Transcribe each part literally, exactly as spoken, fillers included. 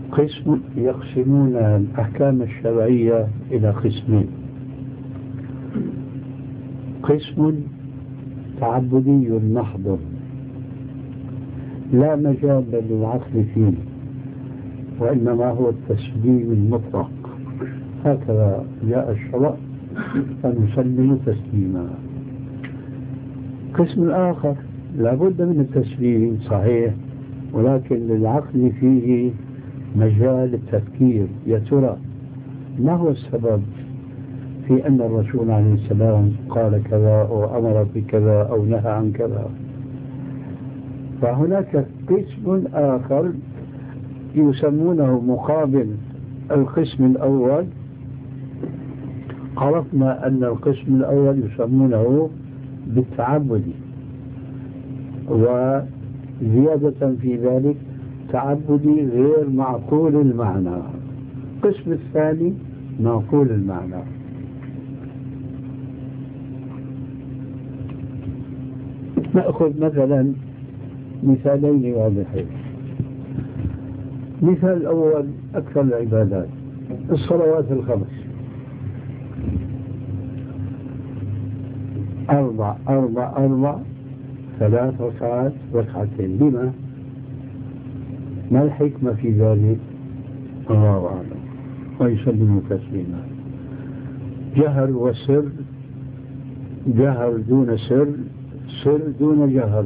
قسم يقسمون الأحكام الشرعية إلى قسمين: قسم تعبدي محض لا مجال للعقل فيه، وإنما هو التسليم المطلق، هكذا جاء الشرع فنسلم تسليما. قسم آخر لابد من التسليم صحيح، ولكن للعقل فيه مجال التفكير. يا ترى ما هو السبب في أن الرسول عليه السلام قال كذا أو أمر بكذا أو نهى عن كذا؟ فهناك قسم آخر يسمونه مقابل القسم الأول. عرفنا أن القسم الأول يسمونه بالتعبد، وزيادة في ذلك تعبدي غير معقول المعنى. القسم الثاني معقول المعنى. نأخذ مثلا مثالين واضحين. مثال الأول أكثر العبادات، الصلوات الخمس، أربع أربع أربع ثلاث ركعات ركعتين. لما؟ ما الحكمة في ذلك؟ الله أعلم. ويسلم تسليما. جهر وسر، جهر دون سر، سر دون جهر.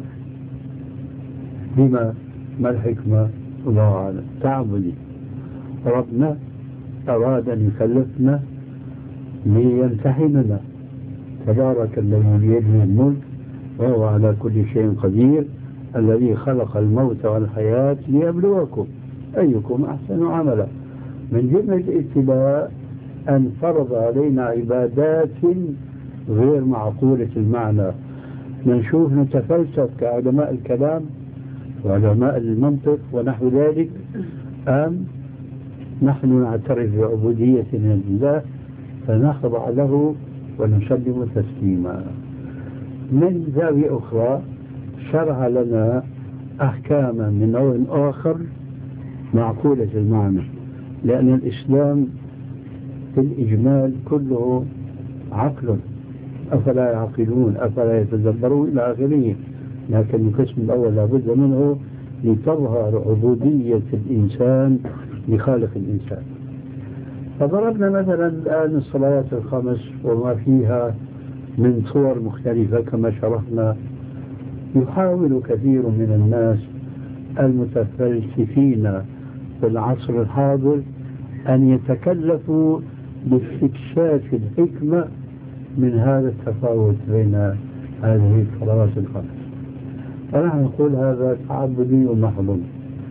لما؟ ما الحكمة؟ الله أعلم. تعبدي. ربنا أراد أن يكلفنا ليمتحننا. تبارك الذي بيده الملك وهو على كل شيء قدير، الذي خلق الموت والحياة ليبلوكم أيكم أحسن عملا. من جملة الابتلاء أن فرض علينا عبادات غير معقولة المعنى. نشوف نتفلسف كعلماء الكلام وعلماء المنطق ونحو ذلك، أم نحن نعترف بعبوديتنا لله فنخضع له ونسلم تسليما. من زاوية أخرى شرع لنا أحكاما من نوع آخر معقولة المعنى، لأن الإسلام في الإجمال كله عقل. أفلا يعقلون أفلا يتدبرون إلى آخره. لكن القسم الأول لابد منه لتظهر عبودية الإنسان لخالق الإنسان. فضربنا مثلا الآن الصلوات الخمس وما فيها من صور مختلفة كما شرحنا. يحاول كثير من الناس المتفلسفين في العصر الحاضر أن يتكلفوا باستكشاف الحكمة من هذا التفاوت بين هذه الصلوات الخمس. فنحن نقول هذا تعبدي محض.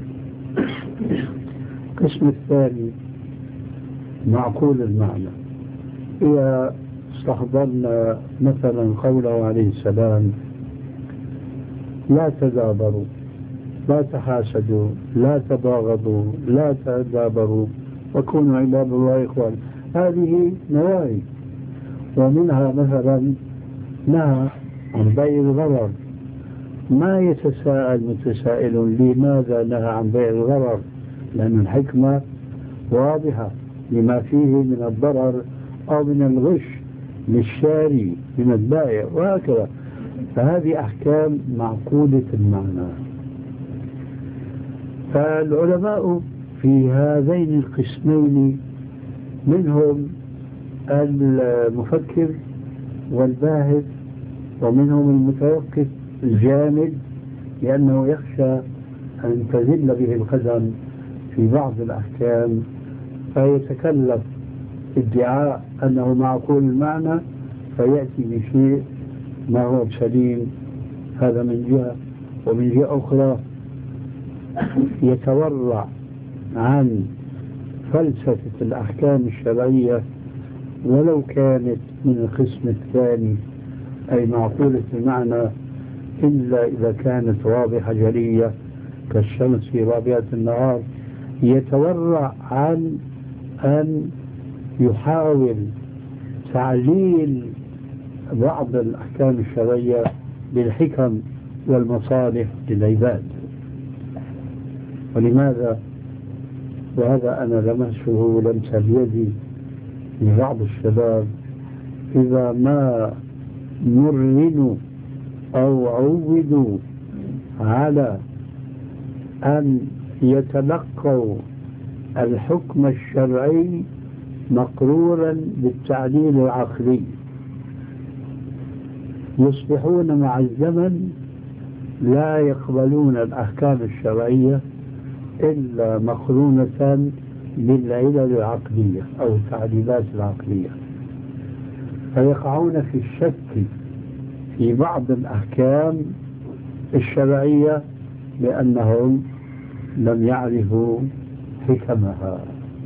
القسم الثاني معقول المعنى. إذا استحضرنا مثلا قوله عليه السلام: لا تدابروا، لا تحاسدوا، لا تباغضوا، لا تدابروا، وكونوا عباد الله إخوان. هذه نواهي، ومنها مثلا نهى عن بيع الغرر. ما يتساءل متسائل لماذا نهى عن بيع الغرر؟ لأن الحكمة واضحة لما فيه من الضرر أو من الغش للشاري من البائع وهكذا. فهذه أحكام معقولة المعنى. فالعلماء في هذين القسمين منهم المفكر والباحث، ومنهم المتوقف الجامد لأنه يخشى أن تزل به القدم في بعض الأحكام فيتكلف ادعاء أنه معقول المعنى فيأتي بشيء ما هو سليم. هذا من جهة. ومن جهة أخرى يتورع عن فلسفة الأحكام الشرعية ولو كانت من القسم الثاني أي معقولة المعنى، إلا إذا كانت واضحة جلية كالشمس في رابعة النهار. يتورع عن أن يحاول تعليل بعض الأحكام الشرعية بالحكم والمصالح للعباد. ولماذا؟ وهذا أنا لمسه لمس بيدي لبعض الشباب، إذا ما مرنوا أو عودوا على أن يتلقوا الحكم الشرعي مقرورا بالتعليل العقلي، يصبحون مع الزمن لا يقبلون الأحكام الشرعية إلا مقرونة بالعلل العقلية أو التعليلات العقلية، فيقعون في الشك في بعض الأحكام الشرعية لأنهم لم يعرفوا حكمها.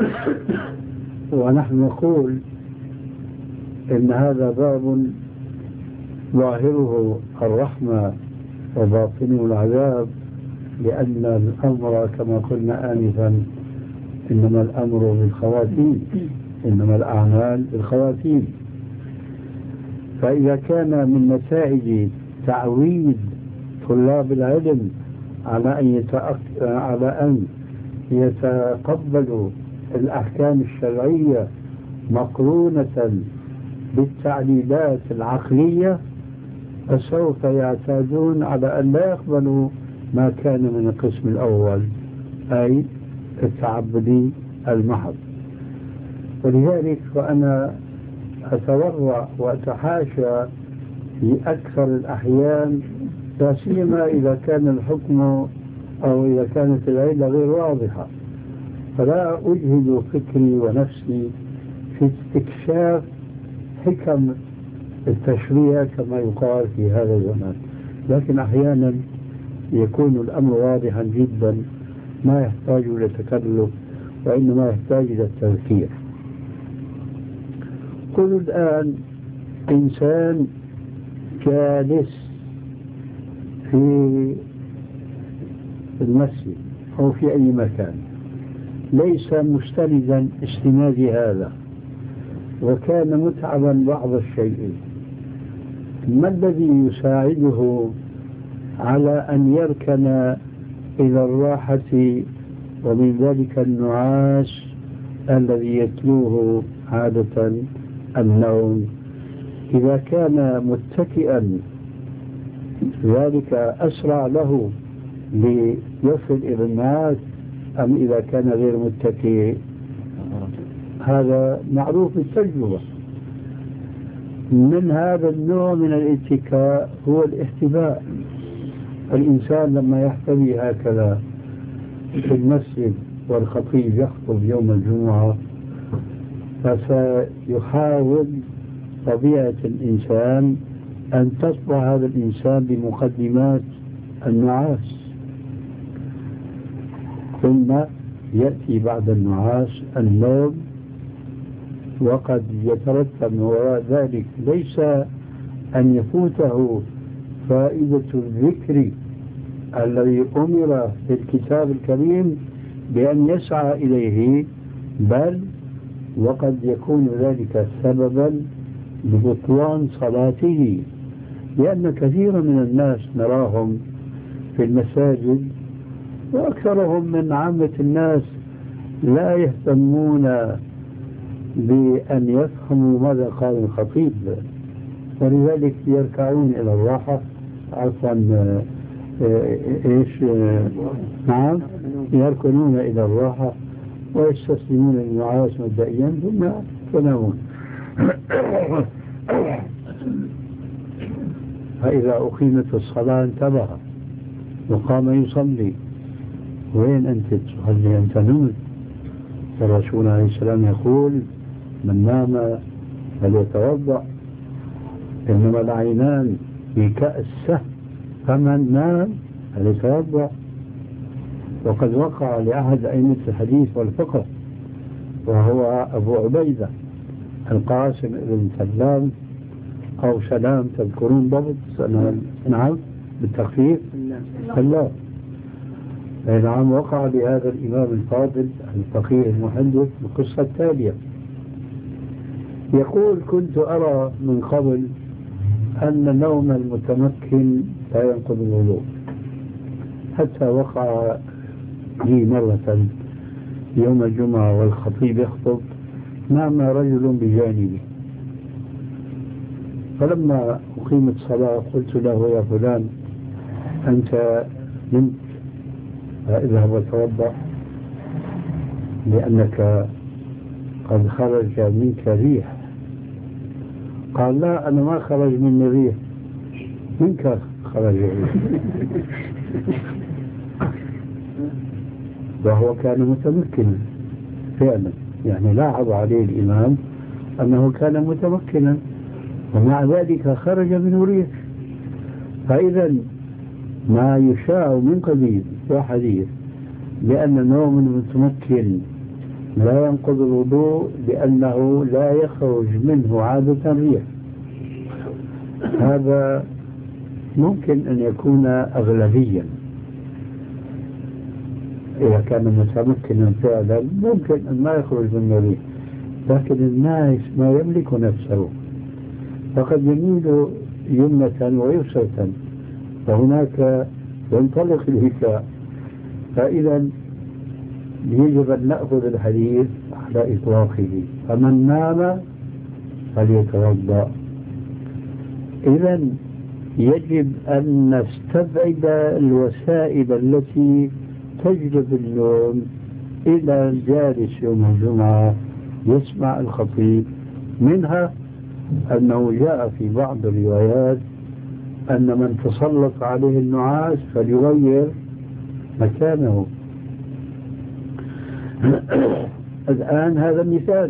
ونحن نقول إن هذا باب ظاهره الرحمة وباطنه العذاب، لأن الأمر كما قلنا آنفا إنما الأمر بالخواتيم، إنما الأعمال بالخواتيم. فإذا كان من نتائج تعويد طلاب العلم على أن يتأك... على أن يتقبلوا الأحكام الشرعية مقرونة بالتعليلات العقلية، فسوف يعتادون على أن لا يقبلوا ما كان من القسم الأول، أي التعبدي المحض. ولذلك وأنا أتورع وأتحاشى في أكثر الأحيان، لا سيما إذا كان الحكم أو إذا كانت العلة غير واضحة، فلا أجهد فكري ونفسي في استكشاف حكم التشريع كما يقال في هذا الزمان، لكن أحيانا يكون الأمر واضحا جدا ما يحتاج إلى تكلف وإنما يحتاج إلى التذكير. قل الآن إنسان جالس في المسجد أو في أي مكان ليس مستندا استناد هذا وكان متعبا بعض الشيء، ما الذي يساعده على أن يركن إلى الراحة ومن ذلك النعاس الذي يتلوه عادة النوم؟ إذا كان متكئا ذلك أسرع له ليصل إلى النعاس أم إذا كان غير متكئ؟ هذا معروف بالتجربة. من هذا النوع من الاتكاء هو الاحتباء. الإنسان لما يحتوي هكذا في المسجد والخطيب يخطب يوم الجمعة فسيحاول طبيعة الإنسان أن تصبح هذا الإنسان بمقدمات النعاس، ثم يأتي بعد النعاس النوم، وقد يترتب من وراء ذلك ليس أن يفوته فائدة الذكر الذي أمر في الكتاب الكريم بأن يسعى إليه، بل وقد يكون ذلك سببا لبطلان صلاته، لأن كثيرا من الناس نراهم في المساجد وأكثرهم من عامة الناس لا يهتمون بأن يفهموا ماذا قال الخطيب، ولذلك يركعون إلى الراحة عفوا إيش نعم يركنون إلى الراحة ويستسلمون للنعاس مبدئيا ثم ينامون. فإذا أقيمت الصلاة انتبه وقام يصلي. وين أنت تصلي أنت نمت؟ الرسول عليه السلام يقول من نام فليتوضأ، إنما العينان في كأس، فمن نام فليتوضأ. وقد وقع لأحد أئمة الحديث والفقه وهو أبو عبيدة القاسم بن سلام أو سلام، تذكرون ضبط؟ نعم بالتخفيف سلام. نعم وقع لهذا الإمام الفاضل الفقيه المحدث القصة التالية. يقول كنت أرى من قبل أن النوم المتمكن لا ينقض الوضوء، حتى وقع لي مرة يوم الجمعة والخطيب يخطب نام رجل بجانبه، فلما أقيمت الصلاة قلت له يا فلان أنت نمت، اذهب وتوضأ لأنك قد خرج منك ريح. قال لا أنا ما خرج مني ريح، منك خرج ريح. وهو كان متمكنا فعلا، يعني لاحظ عليه الإمام أنه كان متمكنا ومع ذلك خرج منه ريح. فإذا ما يشاع من قديم وحديث بأن نوم المتمكن لا ينقض الوضوء لأنه لا يخرج منه عادة ريح، هذا ممكن أن يكون أغلبيا. إذا كان متمكنا فعلا ممكن أن ما يخرج منه ريح، لكن الناس ما يملك نفسه، فقد يميل يمنة ويسرة، وهناك ينطلق الهكاء. فإذا يجب أن نأخذ الحديث على إطلاقه، فمن نام فليتوضأ. إذا يجب أن نستبعد الوسائل التي تجلب النوم إلى الجالس يوم الجمعة يسمع الخطيب. منها أنه جاء في بعض الروايات أن من تسلط عليه النعاس فليغير مكانه. الآن هذا مثال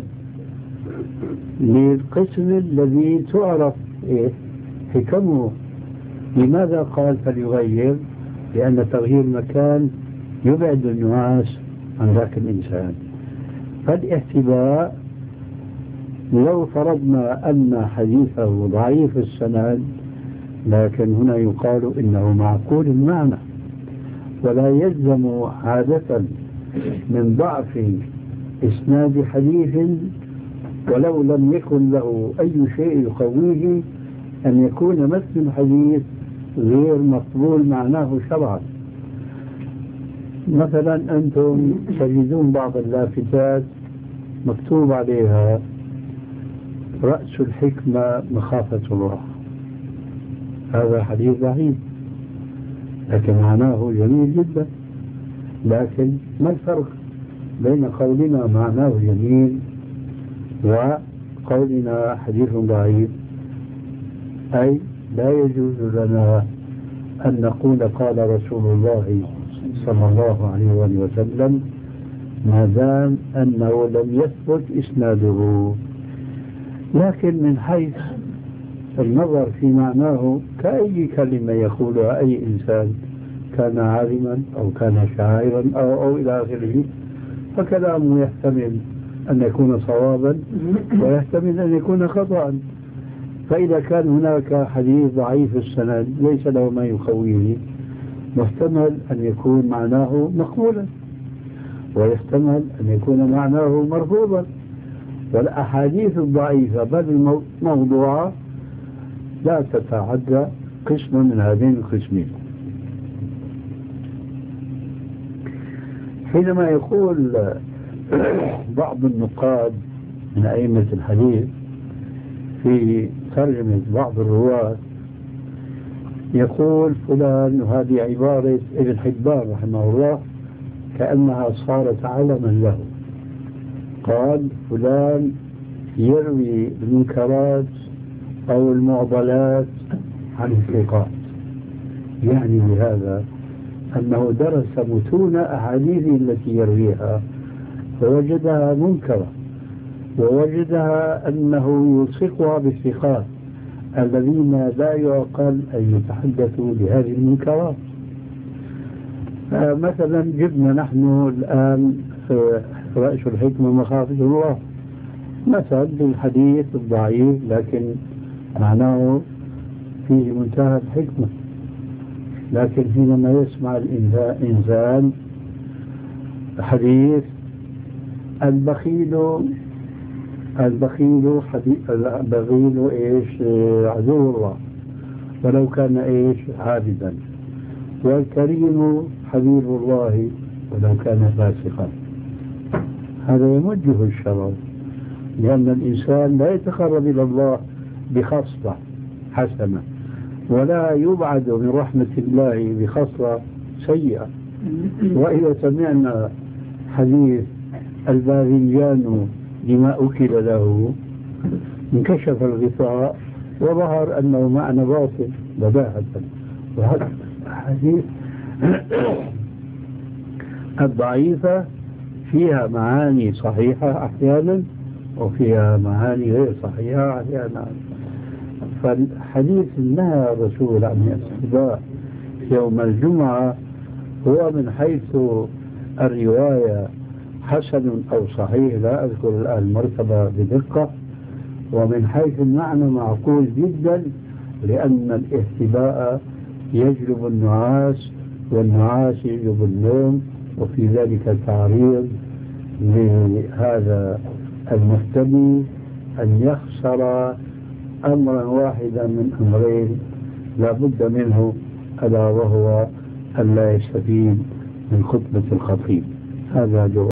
للقسم الذي تعرف حكمه. لماذا قال فليغير؟ لأن تغيير مكان يبعد النعاس عن ذاك الإنسان. فالاحتباء لو فرضنا أن حديثه ضعيف السند، لكن هنا يقال إنه معقول المعنى، ولا يلزم عادة من ضعف إسناد حديث ولو لم يكن له أي شيء يقويه أن يكون متن الحديث غير مقبول معناه شرعا. مثلا أنتم تجدون بعض اللافتات مكتوب عليها رأس الحكمة مخافة الله، هذا حديث ضعيف لكن معناه جميل جدا. لكن ما الفرق بين قولنا معناه جميل وقولنا حديث ضعيف؟ أي لا يجوز لنا أن نقول قال رسول الله صلى الله عليه وسلم ما دام أنه لم يثبت إسناده. لكن من حيث النظر في معناه كأي كلمة يقولها أي إنسان، كان عالما أو كان شاعرا أو, أو إلى آخره، فكلامه يحتمل أن يكون صوابا ويحتمل أن يكون خطأ. فإذا كان هناك حديث ضعيف السند ليس له ما يقويه، محتمل أن يكون معناه مقبولا ويحتمل أن يكون معناه مرفوضا. والأحاديث الضعيفة بل الموضوعة لا تتعدى قسم من هذين القسمين. حينما يقول بعض النقاد من أئمة الحديث في ترجمة بعض الرواة يقول فلان، وهذه عبارة ابن حبان رحمه الله كأنها صارت علما له، قال فلان يروي المنكرات أو المعضلات عن الثقات، يعني بهذا أنه درس متون أحاديث التي يرويها فوجدها منكرة، ووجدها أنه يلصقها بالثقات الذين لا يعقل أن يتحدثوا بهذه المنكرات. مثلا جبنا نحن الآن رأس الحكمة مخافة الله مثلا بالحديث الضعيف لكن معناه فيه منتهى الحكمة، لكن حينما يسمع الإنسان حديث البخيل البخيل البخيل ايش عدو الله ولو كان ايش عابدا، والكريم حبيب الله ولو كان فاسقا. هذا يمجه الشرر، لأن الإنسان لا يتقرب إلى الله بخصلة حسنة، ولا يبعد من رحمة الله بخصلة سيئة. وإذا سمعنا حديث الباذنجان لما أكل له انكشف الغطاء وظهر أنه معنى باطل بداهة. وهذا الحديث الضعيفة فيها معاني صحيحة أحيانا وفيها معاني غير صحيحة أحيانا. فالحديث نهى الرسول عن الاستهزاء يوم الجمعة هو من حيث الرواية حسن أو صحيح، لا أذكر الآن المرتبة بدقة، ومن حيث المعنى معقول جدا، لأن الاهتباء يجلب النعاس والنعاس يجلب النوم، وفي ذلك تعريض لهذا المهتدي أن يخسر أمرا واحدا من أمرين لا بد منه، ألا وهو أن لا يستفيد من خطبة الخطيب. هذا جواب.